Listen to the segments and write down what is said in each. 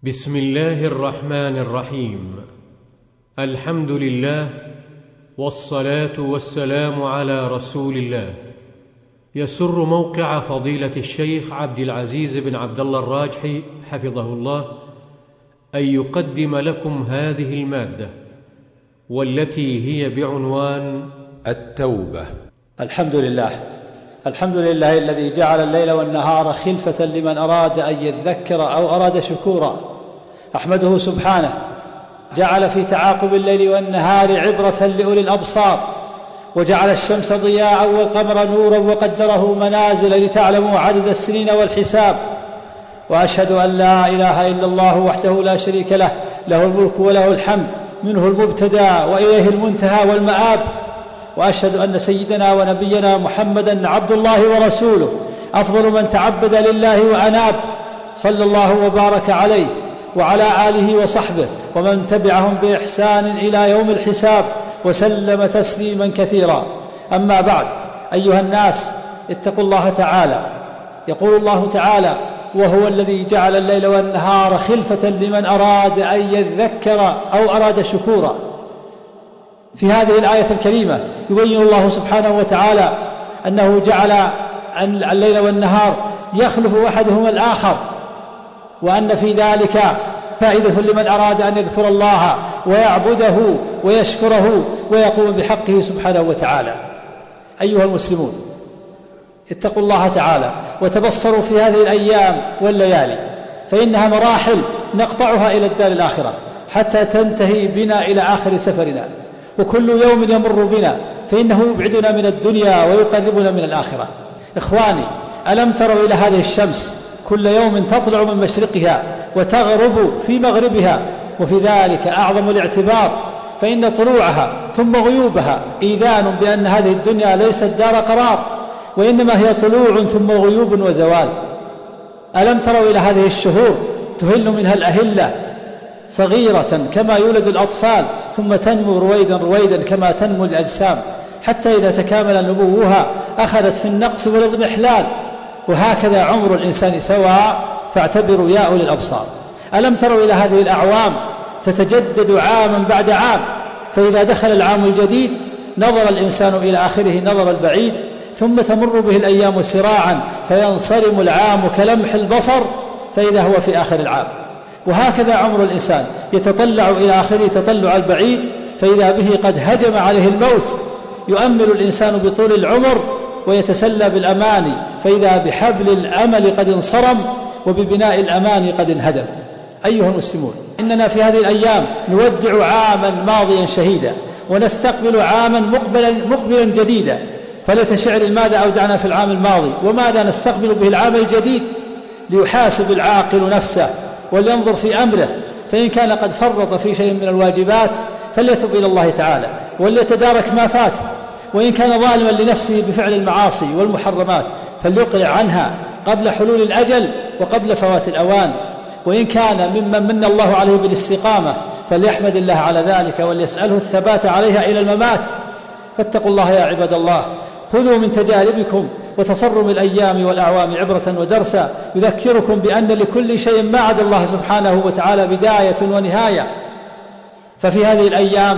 بسم الله الرحمن الرحيم. الحمد لله والصلاة والسلام على رسول الله. يسر موقع فضيلة الشيخ عبد العزيز بن عبد الله الراجحي حفظه الله أن يقدم لكم هذه المادة، والتي هي بعنوان التوبة. الحمد لله الذي جعل الليل والنهار خلفة لمن أراد أن يذكر أو أراد شكورا. أحمده سبحانه، جعل في تعاقب الليل والنهار عبرة لأولي الأبصار، وجعل الشمس ضياء والقمر نورا وقدره منازل لتعلموا عدد السنين والحساب. وأشهد أن لا إله إلا الله وحده لا شريك له، له الملك وله الحمد، منه المبتدأ وإليه المنتهى والمآب. وأشهد أن سيدنا ونبينا محمدًا عبد الله ورسوله، أفضل من تعبد لله وأناب، صلى الله وبارك عليه وعلى آله وصحبه ومن تبعهم بإحسان إلى يوم الحساب، وسلم تسليما كثيرا. أما بعد، أيها الناس، اتقوا الله تعالى. يقول الله تعالى: وهو الذي جعل الليل والنهار خلفة لمن أراد أن يذكر أو أراد شكورا. في هذه الآية الكريمة يبين الله سبحانه وتعالى أنه جعل الليل والنهار يخلف أحدهما الآخر، وأن في ذلك فائدة لمن أراد أن يذكر الله ويعبده ويشكره ويقوم بحقه سبحانه وتعالى. أيها المسلمون، اتقوا الله تعالى وتبصروا في هذه الأيام والليالي، فإنها مراحل نقطعها إلى الدار الآخرة حتى تنتهي بنا إلى آخر سفرنا، وكل يوم يمر بنا فإنه يبعدنا من الدنيا ويقربنا من الآخرة. إخواني، ألم تروا إلى هذه الشمس كل يوم تطلع من مشرقها وتغرب في مغربها، وفي ذلك أعظم الاعتبار، فإن طلوعها ثم غيوبها إيذان بأن هذه الدنيا ليست دار قرار، وإنما هي طلوع ثم غيوب وزوال. ألم تروا إلى هذه الشهور تهل منها الأهلة صغيرة كما يولد الأطفال، ثم تنمو رويدا رويدا كما تنمو الأجسام، حتى إذا تكامل نموها أخذت في النقص والاضمحلال. وهكذا عمر الإنسان سواء، فاعتبروا يا أولي الأبصار. ألم تروا إلى هذه الأعوام تتجدد عاما بعد عام، فإذا دخل العام الجديد نظر الإنسان إلى آخره نظر البعيد، ثم تمر به الأيام سراعا فينصرم العام كلمح البصر، فإذا هو في آخر العام. وهكذا عمر الإنسان يتطلع إلى آخره تطلع البعيد، فإذا به قد هجم عليه الموت. يؤمل الإنسان بطول العمر ويتسلى بالأماني، فإذا بحبل الأمل قد انصرم وببناء الأماني قد انهدم. أيها المسلمون، إننا في هذه الأيام نودع عاما ماضيا شهيدا، ونستقبل عاما مقبلا جديدا. فلتشعر ماذا أودعنا في العام الماضي وماذا نستقبل به العام الجديد، ليحاسب العاقل نفسه ولينظر في أمره، فإن كان قد فرط في شيء من الواجبات فليتب إلى الله تعالى وليتدارك ما فات، وإن كان ظالما لنفسه بفعل المعاصي والمحرمات فليقلع عنها قبل حلول الأجل وقبل فوات الأوان، وإن كان ممن من الله عليه بالاستقامة فليحمد الله على ذلك وليسأله الثبات عليها إلى الممات. فاتقوا الله يا عباد الله، خذوا من تجاربكم وتصرم الأيام والأعوام عبرة ودرسا يذكركم بأن لكل شيء ما عدا الله سبحانه وتعالى بداية ونهاية. ففي هذه الأيام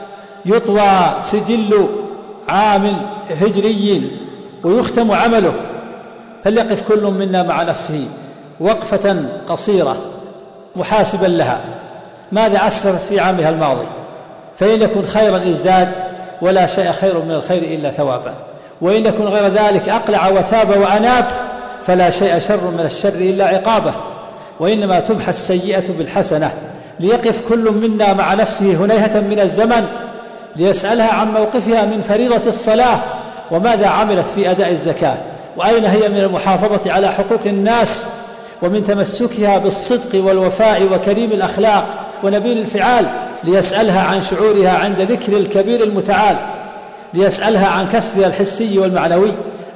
يطوى سجل عام هجري ويختم عمله، فليقف كل منا مع نفسه وقفة قصيرة محاسبا لها، ماذا أسلفت في عامها الماضي، فإن يكن خيرا ازداد، ولا شيء خير من الخير إلا ثوابا، وإن يكن غير ذلك أقلع وتاب وأناب، فلا شيء شر من الشر إلا عقابه. وإنما تمحى السيئة بالحسنة، ليقف كل منا مع نفسه هنيهة من الزمن ليسألها عن موقفها من فريضة الصلاة، وماذا عملت في أداء الزكاة، وأين هي من المحافظة على حقوق الناس، ومن تمسكها بالصدق والوفاء وكريم الأخلاق ونبيل الفعال، ليسألها عن شعورها عند ذكر الكبير المتعال، ليسألها عن كسبها الحسي والمعنوي،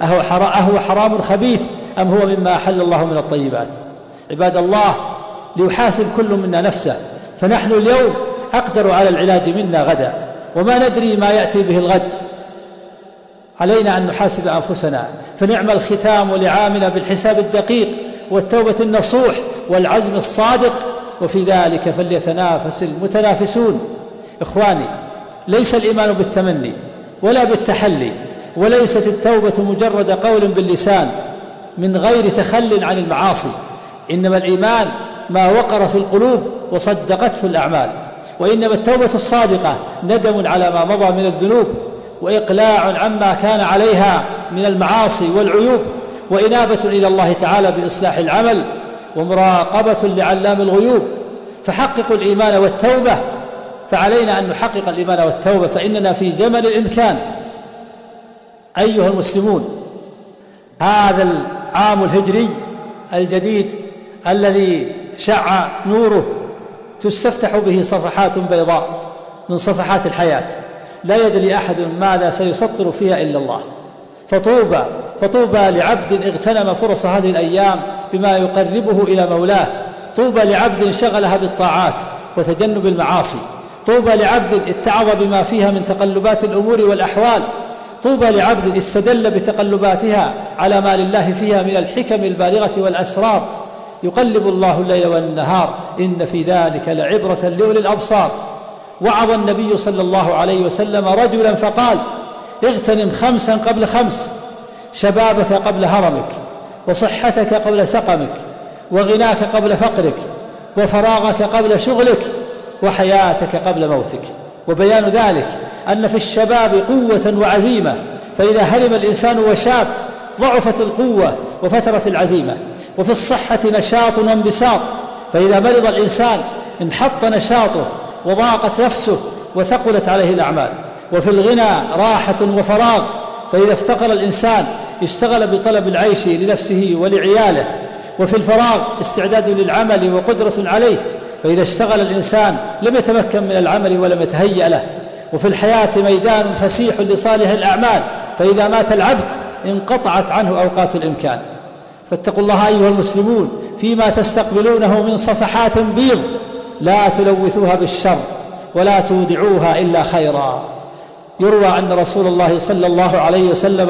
أهو حرام خبيث أم هو مما أحل الله من الطيبات. عباد الله، ليحاسب كل منا نفسه، فنحن اليوم أقدر على العلاج منا غدا، وما ندري ما يأتي به الغد. علينا أن نحاسب أنفسنا، فنعم الختام لعامنا بالحساب الدقيق والتوبة النصوح والعزم الصادق، وفي ذلك فليتنافس المتنافسون. إخواني، ليس الإيمان بالتمني ولا بالتحلي، وليست التوبة مجرد قول باللسان من غير تخل عن المعاصي، إنما الإيمان ما وقر في القلوب وصدقته الأعمال. وإنما التوبة الصادقة ندم على ما مضى من الذنوب، وإقلاع عما كان عليها من المعاصي والعيوب، وإنابة إلى الله تعالى بإصلاح العمل، ومراقبة لعلام الغيوب. فحققوا الإيمان والتوبة، فعلينا أن نحقق الإيمان والتوبة، فإننا في زمن الإمكان. أيها المسلمون، هذا العام الهجري الجديد الذي شع نوره تستفتح به صفحات بيضاء من صفحات الحياة، لا يدري أحد ماذا سيسطر فيها إلا الله. فطوبى لعبد اغتنم فرص هذه الأيام بما يقربه إلى مولاه. طوبى لعبد شغلها بالطاعات وتجنب المعاصي. طوبى لعبد اتعظ بما فيها من تقلبات الأمور والأحوال. طوبى لعبد استدل بتقلباتها على ما لله فيها من الحكم البالغة والأسرار. يقلب الله الليل والنهار، إن في ذلك لعبرة لأولي الأبصار. وعظ النبي صلى الله عليه وسلم رجلا فقال: اغتنم 5 قبل 5، شبابك قبل هرمك، وصحتك قبل سقمك، وغناك قبل فقرك، وفراغك قبل شغلك، وحياتك قبل موتك. وبيان ذلك أن في الشباب قوة وعزيمة، فإذا هرم الإنسان وشاب ضعفت القوة وفترت العزيمة. وفي الصحة نشاط وانبساط، فإذا مرض الإنسان انحط نشاطه وضاقت نفسه وثقلت عليه الأعمال. وفي الغنى راحة وفراغ، فإذا افتقر الإنسان اشتغل بطلب العيش لنفسه ولعياله. وفي الفراغ استعداد للعمل وقدرة عليه، فإذا اشتغل الإنسان لم يتمكن من العمل ولم يتهيأ له. وفي الحياة ميدان فسيح لصالح الأعمال، فإذا مات العبد انقطعت عنه أوقات الإمكان. فاتقوا الله أيها المسلمون فيما تستقبلونه من صفحات بيض، لا تلوثوها بالشر ولا تودعوها إلا خيرا. يروى أن رسول الله صلى الله عليه وسلم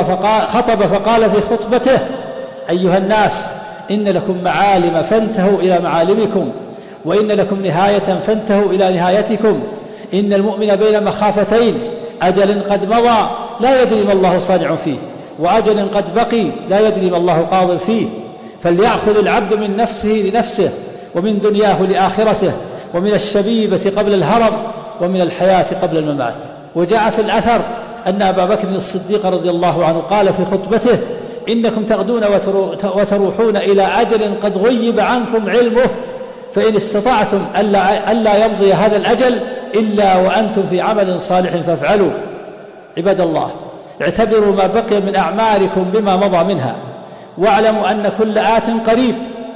خطب فقال في خطبته: أيها الناس، إن لكم معالم فانتهوا إلى معالمكم، وإن لكم نهاية فانتهوا إلى نهايتكم. إن المؤمن بين مخافتين: أجل قد مضى لا يدري ما الله صانع فيه، وأجل قد بقي لا يدري ما الله قاض فيه. فليأخذ العبد من نفسه لنفسه، ومن دنياه لآخرته، ومن الشبيبة قبل الهرم، ومن الحياة قبل الممات. وجاء في الأثر أن أبا بكر الصديق رضي الله عنه قال في خطبته: إنكم تغدون وتروحون إلى أجل قد غيب عنكم علمه، فإن استطعتم ألا يمضي هذا الأجل إلا وأنتم في عمل صالح فافعلوا. عباد الله، اعتبروا ما بقي من أعمالكم بما مضى منها، واعلموا أن كل آت قريب،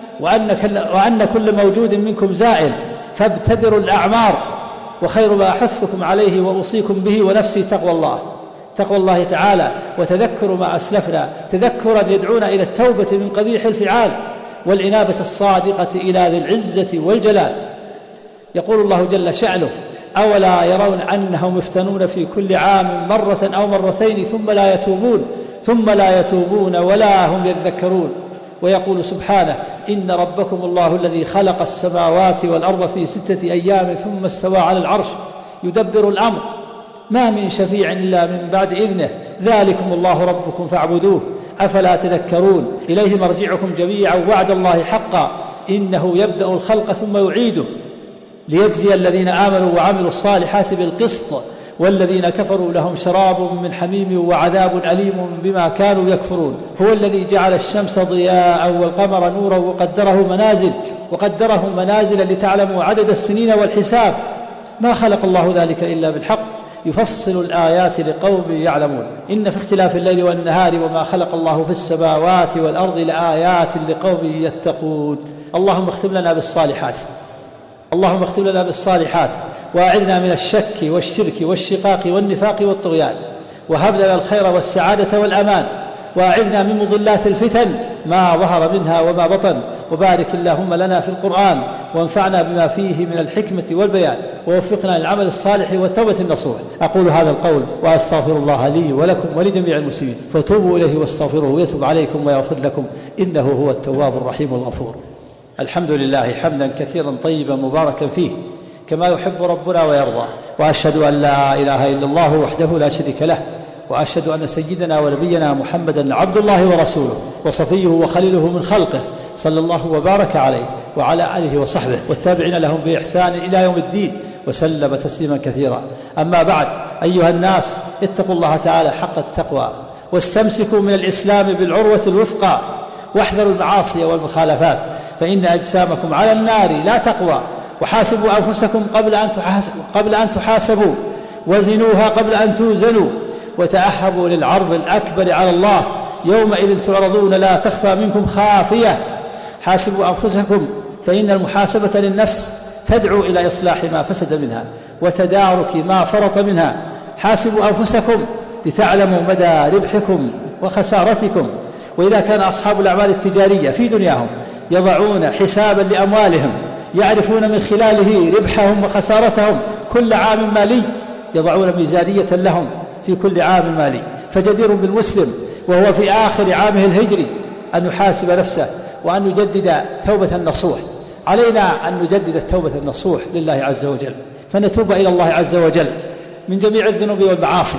وأن كل موجود منكم زائل، فابتدروا الأعمار. وخير ما أحثكم عليه وأوصيكم به ونفسي تقوى الله تعالى، وتذكر ما أسلفنا، تذكرا يدعونا إلى التوبة من قبيح الفعال والإنابة الصادقة إلى ذي العزة والجلال. يقول الله جل شأنه: أولا يرون أنهم يفتنون في كل عام مرة أو مرتين ثم لا يتوبون ولا هم يذكرون. ويقول سبحانه: إن ربكم الله الذي خلق السماوات والأرض في 6 أيام ثم استوى على العرش يدبر الأمر ما من شفيع إلا من بعد إذنه ذلكم الله ربكم فاعبدوه أفلا تذكرون. إليه مرجعكم جميعا وعد الله حقا إنه يبدأ الخلق ثم يعيده ليجزي الذين آمنوا وعملوا الصالحات بالقسط والذين كفروا لهم شراب من حميم وعذاب أليم بما كانوا يكفرون. هو الذي جعل الشمس ضياء والقمر نورا وقدره منازل لتعلموا عدد السنين والحساب ما خلق الله ذلك إلا بالحق يفصل الآيات لقوم يعلمون. إن في اختلاف الليل والنهار وما خلق الله في السماوات والأرض لآيات لقوم يتقون. اللهم اختم لنا بالصالحات وأعذنا من الشك والشرك والشقاق والنفاق والطغيان، وهب لنا الخير والسعادة والأمان، وأعذنا من مضلات الفتن ما ظهر منها وما بطن، وبارك اللهم لنا في القرآن وانفعنا بما فيه من الحكمة والبيان، ووفقنا للعمل الصالح والتوبة النصوح. أقول هذا القول وأستغفر الله لي ولكم ولجميع المسلمين، فتوبوا إليه واستغفروه يتوب عليكم ويغفر لكم إنه هو التواب الرحيم الغفور. الحمد لله حمدا كثيرا طيبا مباركا فيه كما يحب ربنا ويرضى، وأشهد أن لا إله إلا الله وحده لا شريك له، وأشهد أن سيدنا ونبينا محمدا عبد الله ورسوله وصفيه وخليله من خلقه، صلى الله وبارك عليه وعلى آله وصحبه والتابعين لهم بإحسان إلى يوم الدين، وسلم تسليما كثيرا. أما بعد، أيها الناس، اتقوا الله تعالى حق التقوى، واستمسكوا من الإسلام بالعروة الوثقى، واحذروا المعاصي والمخالفات، فإن أجسامكم على النار لا تقوى، وحاسبوا أنفسكم قبل أن تحاسبوا، وزنوها قبل أن توزنوا، وتأهبوا للعرض الأكبر على الله، يومئذ تعرضون لا تخفى منكم خافية. حاسبوا أنفسكم، فإن المحاسبة للنفس تدعو إلى إصلاح ما فسد منها وتدارك ما فرط منها. حاسبوا أنفسكم لتعلموا مدى ربحكم وخسارتكم. وإذا كان أصحاب الأعمال التجارية في دنياهم يضعون حسابا لأموالهم يعرفون من خلاله ربحهم وخسارتهم كل عام مالي، يضعون ميزانية لهم في كل عام مالي، فجدير بالمسلم وهو في آخر عامه الهجري أن يحاسب نفسه وأن يجدد توبة النصوح. علينا أن نجدد التوبة النصوح لله عز وجل، فنتوب إلى الله عز وجل من جميع الذنوب والمعاصي،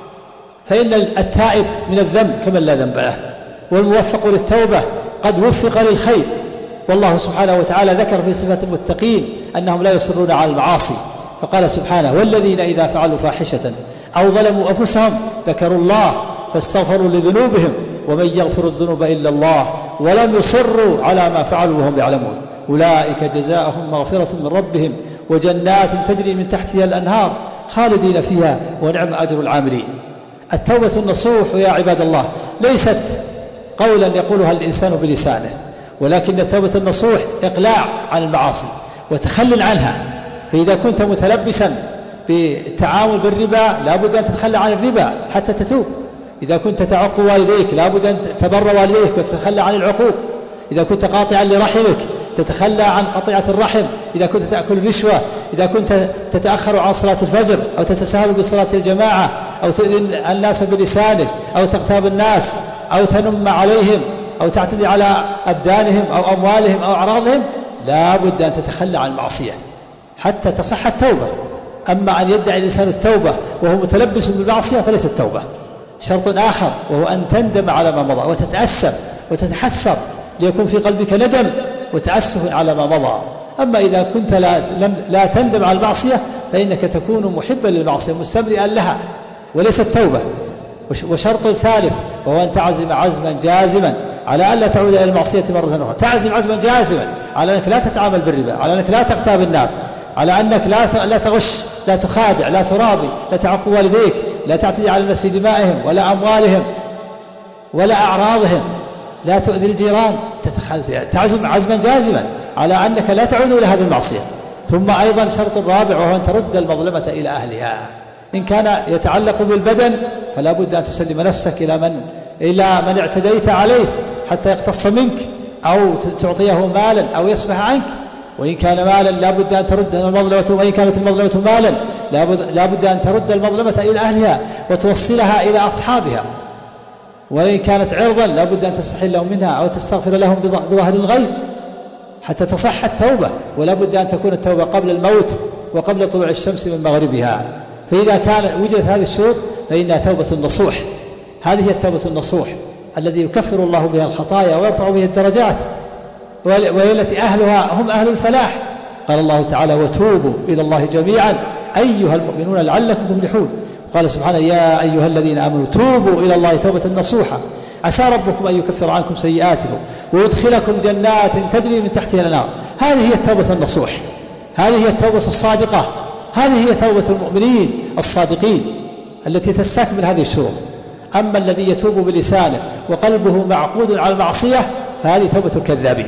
فإن التائب من الذنب كمن لا ذنب له، والموفق للتوبة قد وفق للخير. والله سبحانه وتعالى ذكر في صفة المتقين أنهم لا يصرون على المعاصي، فقال سبحانه: والذين إذا فعلوا فاحشة أو ظلموا أنفسهم ذكروا الله فاستغفروا لذنوبهم ومن يغفر الذنوب إلا الله ولم يصروا على ما فعلوا وهم يعلمون أولئك جزاؤهم مغفرة من ربهم وجنات تجري من تحتها الأنهار خالدين فيها ونعم أجر العاملين. التوبة النصوح يا عباد الله ليست قولا يقولها الإنسان بلسانه، ولكن التوبة النصوح إقلاع عن المعاصي وتخلل عنها. فإذا كنت متلبسا بالتعامل بالربا لا بد أن تتخلى عن الربا حتى تتوب. إذا كنت تعق والديك لا بد أن تبر والديك وتتخلى عن العقوق. إذا كنت قاطعا لرحمك تتخلى عن قطيعة الرحم. إذا كنت تأكل رشوة، إذا كنت تتأخر عن صلاة الفجر أو تتساهل بصلاة الجماعة أو تؤذي الناس بلسانك أو تغتاب الناس أو تنم عليهم أو تعتدي على أبدانهم أو أموالهم أو أعراضهم، لا بد أن تتخلى عن المعصية حتى تصح التوبة. أما أن يدعي الإنسان التوبة وهو متلبس بالمعصية فليست التوبة. شرط آخر وهو أن تندم على ما مضى وتتأسف وتتحسر ليكون في قلبك ندم وتأسف على ما مضى. أما إذا كنت لا تندم على المعصية فإنك تكون محبا للمعصية مستمرئا لها وليس التوبة. وشرط ثالث وهو أن تعزم عزما جازما على أن لا تعود إلى المعصية مرة أخرى. تعزم عزما جازما على أنك لا تتعامل بالربا، على أنك لا تغتاب الناس، على أنك لا تغش، لا تخادع، لا ترابي، لا تعق والديك، لا تعتدي على الناس في دمائهم ولا أموالهم ولا أعراضهم، لا تؤذي الجيران. تعزم عزما جازما على أنك لا تعود إلى هذه المعصية. ثم أيضا شرط رابع وهو أن ترد المظلمة إلى أهلها. إن كان يتعلق بالبدن فلا بد أن تسلم نفسك إلى من اعتديت عليه حتى يقتص منك أو تعطيه مالا أو يصفح عنك. وإن كان مالا لا بد أن ترد المظلمة، وإن كانت المظلمة مالا لا بد أن ترد المظلمة إلى أهلها وتوصلها إلى أصحابها. وإن كانت عرضا لا بد أن تستحل لهم منها أو تستغفر لهم بظهر الغيب حتى تصح التوبة. ولا بد أن تكون التوبة قبل الموت وقبل طلوع الشمس من مغربها. فإذا وجدت هذه الشروط فإنها توبة النصوح. هذه هي التوبة النصوح الذي يكفر الله بها الخطايا ويرفع به الدرجات، وهي التي أهلها هم أهل الفلاح. قال الله تعالى: وتوبوا إلى الله جميعا أيها المؤمنون لعلكم تفلحون. قال سبحانه: يا أيها الذين آمنوا توبوا إلى الله توبة نصوحا عسى ربكم أن يكفر عنكم سيئاتكم ويدخلكم جنات تجري من تحتها الأنهار. هذه هي التوبة النصوح، هذه هي التوبة الصادقة، هذه هي توبة المؤمنين الصادقين التي تستكمل هذه الشروط. أما الذي يتوب بلسانه وقلبه معقود على المعصية فهذه توبة الكذابين.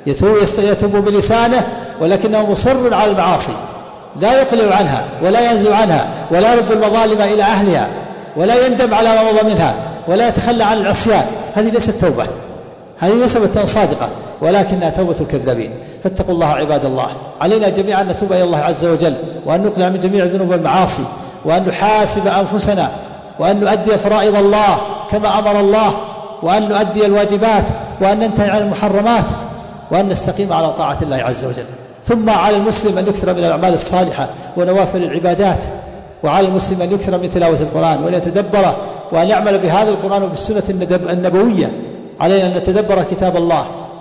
يتوب بلسانه ولكنه مصر على المعاصي، لا يقلع عنها ولا ينزع عنها ولا يرد المظالم إلى أهلها ولا يندم على ما مضى منها ولا يتخلى عن العصيان. هذه ليست توبة، هذه ليست توبة صادقة ولكنها توبة الكذابين. فاتقوا الله عباد الله. علينا جميعا أن نتوب إلى الله عز وجل وأن نقلع من جميع الذنوب والمعاصي وأن نحاسب أنفسنا وأن نؤدي فرائض الله كما أمر الله وأن نؤدي الواجبات وأن ننتهي عن المحرمات وأن نستقيم على طاعة الله عز وجل. ثم على المسلم أن يكثر من الأعمال الصالحة ونوافل العبادات، وعلى المسلم أن يكثر من تلاوة القرآن وأن يتدبره وأن يعمل بهذا القرآن وبالسنة النبوية. علينا أن نتدبر كتاب الله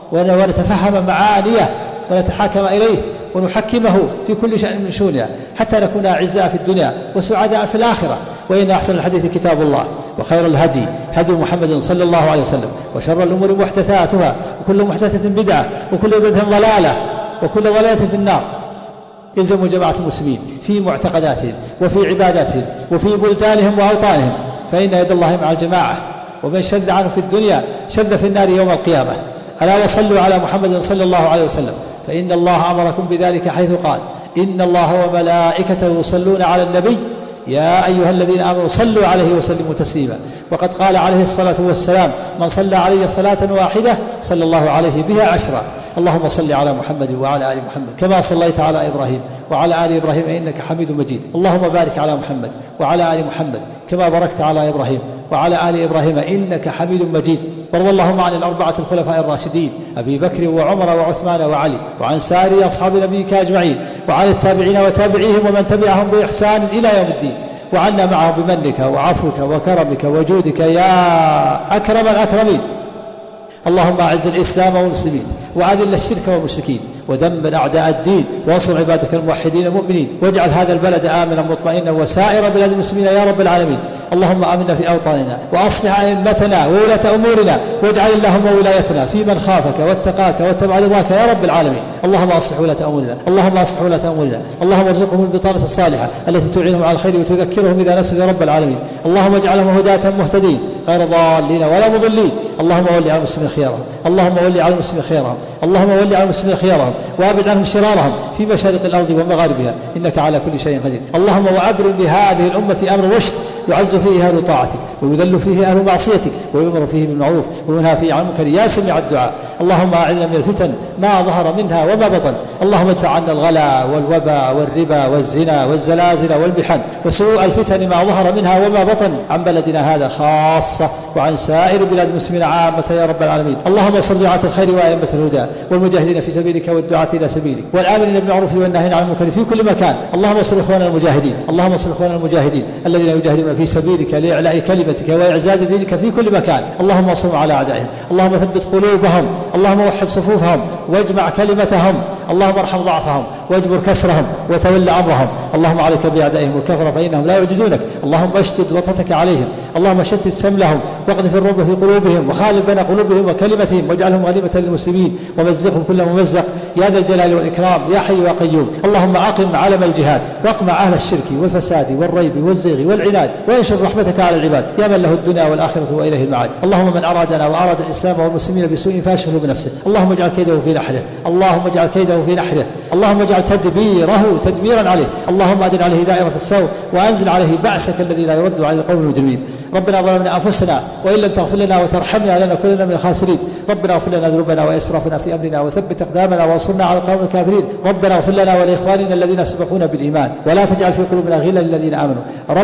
ونتفهم معانيه ونتحاكم إليه ونحكمه في كل شأن من شؤوننا حتى نكون أعزاء في الدنيا وسعداء في الآخرة. وإن أحسن الحديث كتاب الله، وخير الهدي هدي محمد صلى الله عليه وسلم، وشر الأمور محدثاتها، وكل محدثة بدعة، وكل بدعة ضلالة، وكل ضلالة في النار. يلزم جماعة المسلمين في معتقداتهم وفي عباداتهم وفي بلدانهم وأوطانهم، فإن يد الله مع الجماعة، ومن شد عنه في الدنيا شد في النار يوم القيامة. ألا وصلوا على محمد صلى الله عليه وسلم، فإن الله أمركم بذلك حيث قال: إن الله وملائكته يصلون على النبي يا أيها الذين آمنوا صلوا عليه وسلموا تسليما. وقد قال عليه الصلاة والسلام: من صلى علي صلاة واحدة صلى الله عليه بها 10. اللهم صل على محمد وعلى آل محمد كما صليت على إبراهيم وعلى آل إبراهيم إنك حميد مجيد. اللهم بارك على محمد وعلى آل محمد كما باركت على إبراهيم وعلى آل إبراهيم إنك حميد مجيد. وارض اللهم عن الأربعة الخلفاء الراشدين أبي بكر وعمر وعثمان وعلي، وعن سائر أصحاب نبيك أجمعين، وعن التابعين وتابعيهم ومن تبعهم بإحسان إلى يوم الدين، وعنا معهم بمنك وعفوك وكرمك وجودك يا أكرم الأكرمين. اللهم أعز الإسلام والمسلمين، وأذل الشرك والمشركين، ودمر أعداء الدين، وانصر عبادك الموحدين المؤمنين، واجعل هذا البلد آمنا مطمئنا وسائر بلاد المسلمين يا رب العالمين. اللهم آمنا في أوطاننا، وأصلح أئمتنا وولاة أمورنا، واجعل اللهم ولايتنا في من خافك واتقاك واتبع رضاك يا رب العالمين. اللهم أصلح ولاة أمورنا، اللهم أصلح ولاة أمورنا، اللهم ارزقهم البطانة الصالحة التي تعينهم على الخير وتذكرهم إذا نسوا يا رب العالمين. اللهم اجعلهم هداة مهتدين غير ضالين ولا مضلين. اللهم ول على المسلمين خيارهم، اللهم ول على المسلمين خيارهم، اللهم ول على المسلمين خيارهم، وابعد عنهم شرارهم في مشارق الأرض ومغاربها، إنك على كل شيء قدير. اللهم وأبرم لهذه الأمة أمر رشد يعز فيه أهل طاعتك ويذل فيه أهل معصيتك ويؤمر فيه بالمعروف وينهى فيه عن المنكر يا سميع الدعاء. اللهم أعذنا من الفتن ما ظهر منها وما بطن. اللهم ادفع عنا الغلا والوباء والربا والزنا والزلازل والمحن وسوء الفتن ما ظهر منها وما بطن عن بلدنا هذا خاصة وعن سائر بلاد المسلمين عامة يا رب العالمين. اللهم صل على الخير وأئمة الهدى والمجاهدين في سبيلك والدعاة إلى سبيلك والآمرين بالمعروف والناهين عن المنكر في كل مكان. اللهم صل إخواننا المجاهدين، اللهم صل إخواننا المجاهدين الذين يجاهدون في سبيلك لإعلاء كلمتك وإعزاز دينك في كل مكان. اللهم انصرهم على أعدائهم، اللهم ثبت قلوبهم، اللهم وحد صفوفهم واجمع كلمتهم، اللهم ارحم ضعفهم واجبر كسرهم وتول أمرهم. اللهم عليك بأعدائهم الكفرة فإنهم لا يعجزونك. اللهم اشتد وطأتك عليهم، اللهم شتت سملهم واقذف الرعب في قلوبهم وخالف بين قلوبهم وكلمتهم واجعلهم غنيمة للمسلمين ومزقهم كل ممزق يا ذا الجلال والإكرام يا حي يا قيوم. اللهم أقم علم الجهاد واقمع أهل الشرك والفساد والريب والزيغ والعناد وانشر رحمتك على العباد يا من له الدنيا والآخرة وإليه المعاد. اللهم من أرادنا وأراد الإسلام والمسلمين بسوء فاشغله بنفسه، اللهم اجعل كيده في نحره، اللهم اجعل كيده في نحره، اللهم اجعل تدبيره تدميرا عليه. اللهم أدر عليه دائرة السوء وأنزل عليه بأسك الذي لا يرد على القوم المجرمين. ربنا ظلمنا أنفسنا وإن لم تغفر لنا وترحمنا لنكونن من الخاسرين. ربنا اغفر لنا ذنوبنا وإسرافنا في أمرنا وثبت أقدامنا وانصرنا على القوم الكافرين. ربنا اغفر لنا ولإخواننا الذين سبقونا بالإيمان ولا تجعل في قلوبنا غلا للذين آمنوا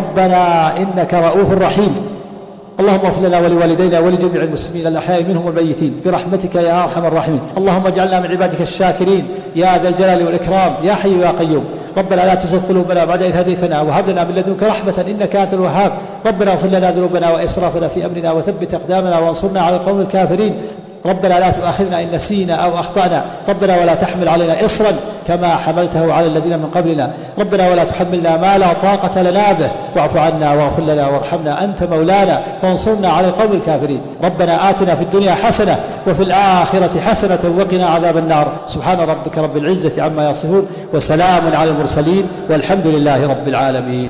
ربنا إنك رؤوف رحيم. اللهم اغفر لنا ولوالدينا ولجميع المسلمين الأحياء منهم والميتين برحمتك يا أرحم الراحمين. اللهم اجعلنا من عبادك الشاكرين يا ذا الجلال والإكرام يا حي يا قيوم. ربنا لا تزغ قلوبنا بعد إذ هديتنا وهب لنا من لدنك رحمة إنك أنت الوهاب. ربنا اغفر لنا ذنوبنا وإسرافنا في أمرنا وثبت أقدامنا وانصرنا على القوم الكافرين. ربنا لا تؤاخذنا إن نسينا أو أخطأنا. ربنا ولا تحمل علينا إصرا كما حملته على الذين من قبلنا. ربنا ولا تحملنا ما لا طاقة لنا به واعف عنا واغفر لنا وارحمنا أنت مولانا فانصرنا على القوم الكافرين. ربنا آتنا في الدنيا حسنة وفي الآخرة حسنة وقنا عذاب النار. سبحان ربك رب العزة عما يصفون وسلام على المرسلين والحمد لله رب العالمين.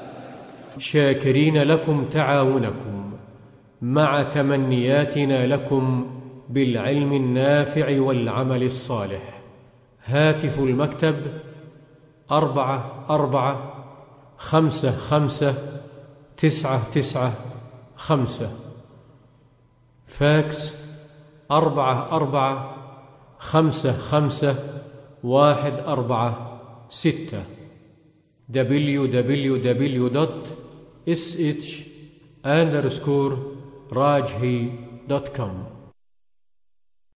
شاكرين لكم تعاونكم مع تمنياتنا لكم بالعلم النافع والعمل الصالح. هاتف المكتب 44559995. فاكس 44555146. www.sh_rajhi.com